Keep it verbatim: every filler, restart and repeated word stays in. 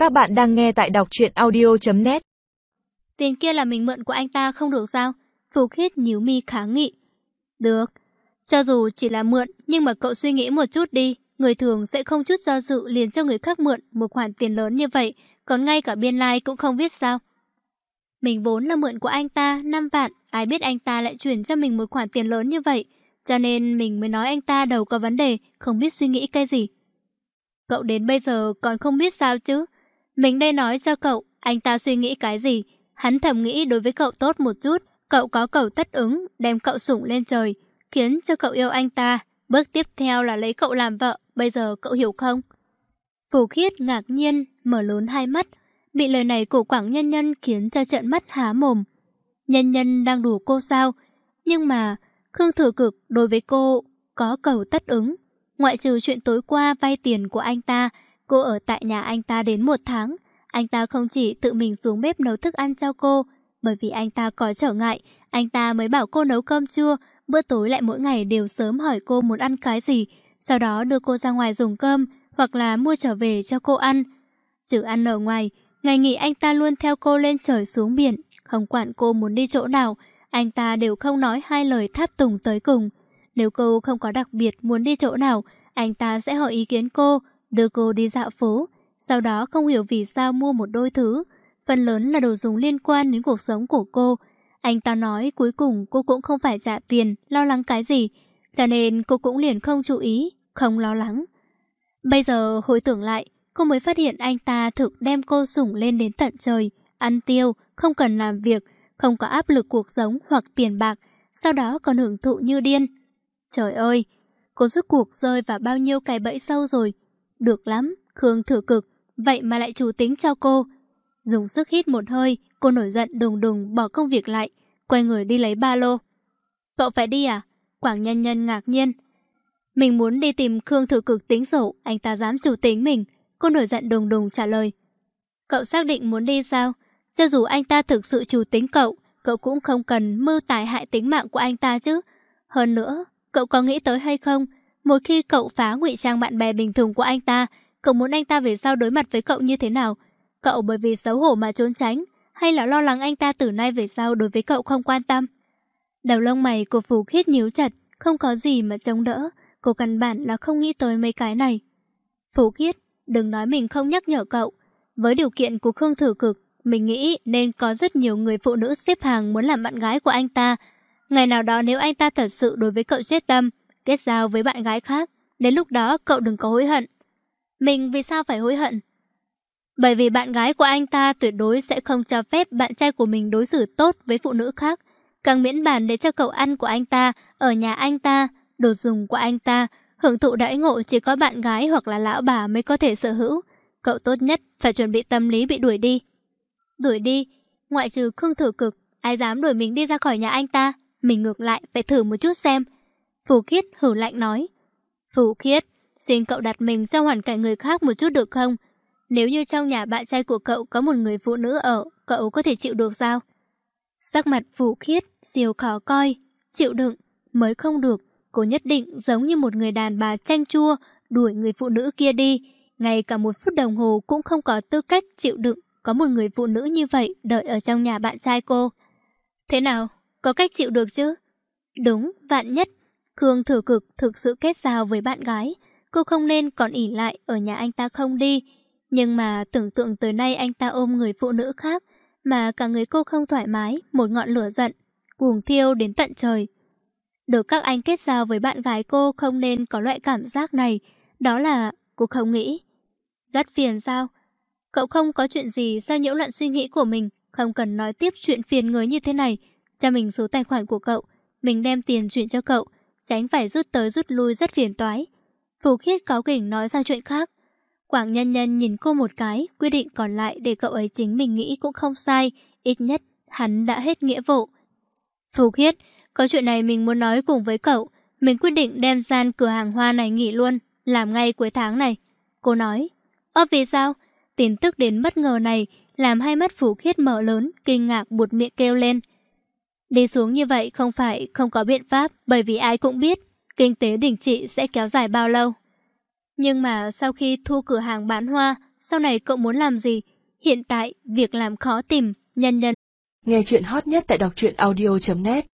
Các bạn đang nghe tại đọc truyện audio chấm net. Tiền kia là mình mượn của anh ta không được sao? Phù Khiết nhíu mi kháng nghị. Được, cho dù chỉ là mượn, nhưng mà cậu suy nghĩ một chút đi. Người thường sẽ không chút do dự liền cho người khác mượn một khoản tiền lớn như vậy, còn ngay cả biên lai like cũng không biết sao. Mình vốn là mượn của anh ta năm vạn, ai biết anh ta lại chuyển cho mình một khoản tiền lớn như vậy. Cho nên mình mới nói anh ta đầu có vấn đề, không biết suy nghĩ cái gì. Cậu đến bây giờ còn không biết sao chứ? Mình đây nói cho cậu, anh ta suy nghĩ cái gì? Hắn thầm nghĩ đối với cậu tốt một chút, cậu có cầu tất ứng, đem cậu sủng lên trời, khiến cho cậu yêu anh ta. Bước tiếp theo là lấy cậu làm vợ, bây giờ cậu hiểu không? Phù Khiết ngạc nhiên, mở lớn hai mắt, bị lời này của Quảng Nhân Nhân khiến cho trợn mắt há mồm. Nhân Nhân đang đùa cô sao? Nhưng mà Khương Thừa Cực đối với cô có cầu tất ứng. Ngoại trừ chuyện tối qua vay tiền của anh ta, cô ở tại nhà anh ta đến một tháng. Anh ta không chỉ tự mình xuống bếp nấu thức ăn cho cô, bởi vì anh ta có trở ngại, anh ta mới bảo cô nấu cơm trưa, bữa tối lại mỗi ngày đều sớm hỏi cô muốn ăn cái gì, sau đó đưa cô ra ngoài dùng cơm, hoặc là mua trở về cho cô ăn. Trừ ăn ở ngoài, ngày nghỉ anh ta luôn theo cô lên trời xuống biển, không quản cô muốn đi chỗ nào, anh ta đều không nói hai lời tháp tùng tới cùng. Nếu cô không có đặc biệt muốn đi chỗ nào, anh ta sẽ hỏi ý kiến cô, đưa cô đi dạo phố. Sau đó không hiểu vì sao mua một đôi thứ, phần lớn là đồ dùng liên quan đến cuộc sống của cô. Anh ta nói cuối cùng cô cũng không phải trả tiền, lo lắng cái gì, cho nên cô cũng liền không chú ý, không lo lắng. Bây giờ hồi tưởng lại, cô mới phát hiện anh ta thực đem cô sủng lên đến tận trời, ăn tiêu, không cần làm việc, không có áp lực cuộc sống hoặc tiền bạc, sau đó còn hưởng thụ như điên. Trời ơi, cô rốt cuộc rơi vào bao nhiêu cái bẫy sâu rồi. Được lắm, Khương Thừa Cực, vậy mà lại chủ tính cho cô. Dùng sức hít một hơi, cô nổi giận đùng đùng bỏ công việc lại, quay người đi lấy ba lô. Cậu phải đi à? Quảng Nhân Nhân ngạc nhiên. Mình muốn đi tìm Khương Thừa Cực tính sổ, anh ta dám chủ tính mình. Cô nổi giận đùng đùng trả lời. Cậu xác định muốn đi sao? Cho dù anh ta thực sự chủ tính cậu, cậu cũng không cần mưu tài hại tính mạng của anh ta chứ. Hơn nữa, cậu có nghĩ tới hay không? Một khi cậu phá ngụy trang bạn bè bình thường của anh ta, cậu muốn anh ta về sau đối mặt với cậu như thế nào? Cậu bởi vì xấu hổ mà trốn tránh, hay là lo lắng anh ta từ nay về sau đối với cậu không quan tâm? Đầu lông mày của Phù Khiết nhíu chặt, không có gì mà chống đỡ. Cô căn bản là không nghĩ tới mấy cái này. Phù Khiết, đừng nói mình không nhắc nhở cậu. Với điều kiện của Khương Thừa Cực, mình nghĩ nên có rất nhiều người phụ nữ xếp hàng muốn làm bạn gái của anh ta. Ngày nào đó nếu anh ta thật sự đối với cậu chết tâm, kết giao với bạn gái khác, đến lúc đó cậu đừng có hối hận. Mình vì sao phải hối hận? Bởi vì bạn gái của anh ta tuyệt đối sẽ không cho phép bạn trai của mình đối xử tốt với phụ nữ khác. Càng miễn bàn để cho cậu ăn của anh ta, ở nhà anh ta, đồ dùng của anh ta, hưởng thụ đãi ngộ chỉ có bạn gái hoặc là lão bà mới có thể sở hữu. Cậu tốt nhất phải chuẩn bị tâm lý bị đuổi đi. Đuổi đi? Ngoại trừ Khương Thừa Cực, ai dám đuổi mình đi ra khỏi nhà anh ta? Mình ngược lại phải thử một chút xem. Phù Khiết hử lạnh nói. Phù Khiết, xin cậu đặt mình trong hoàn cảnh người khác một chút được không? Nếu như trong nhà bạn trai của cậu có một người phụ nữ ở, cậu có thể chịu được sao? Sắc mặt Phù Khiết siêu khó coi. Chịu đựng mới không được. Cô nhất định giống như một người đàn bà chanh chua đuổi người phụ nữ kia đi. Ngay cả một phút đồng hồ cũng không có tư cách chịu đựng có một người phụ nữ như vậy đợi ở trong nhà bạn trai cô. Thế nào? Có cách chịu được chứ? Đúng, vạn nhất Khương Thừa Cực thực sự kết giao với bạn gái, cô không nên còn ỷ lại ở nhà anh ta không đi. Nhưng mà tưởng tượng tới nay anh ta ôm người phụ nữ khác, mà cả người cô không thoải mái, một ngọn lửa giận cuồng thiêu đến tận trời. Được các anh kết giao với bạn gái cô không nên có loại cảm giác này, đó là cô không nghĩ. Rất phiền sao? Cậu không có chuyện gì sao nhiễu loạn suy nghĩ của mình, không cần nói tiếp chuyện phiền người như thế này. Cho mình số tài khoản của cậu, mình đem tiền chuyển cho cậu, tránh phải rút tới rút lui rất phiền toái. Phù Khiết cáu kỉnh nói ra chuyện khác. Quảng Nhân Nhân nhìn cô một cái, quyết định còn lại để cậu ấy chính mình nghĩ cũng không sai, ít nhất hắn đã hết nghĩa vụ. Phù Khiết, có chuyện này mình muốn nói cùng với cậu, mình quyết định đem gian cửa hàng hoa này nghỉ luôn, làm ngay cuối tháng này. Cô nói. Ơ vì sao? Tin tức đến bất ngờ này làm hai mắt Phù Khiết mở lớn, kinh ngạc buột miệng kêu lên. Đi xuống như vậy không phải không có biện pháp, bởi vì ai cũng biết kinh tế đình trệ sẽ kéo dài bao lâu. Nhưng mà sau khi thu cửa hàng bán hoa, sau này cậu muốn làm gì? Hiện tại, việc làm khó tìm, nhân nhân. Nghe chuyện hot nhất tại đọc truyện audio chấm net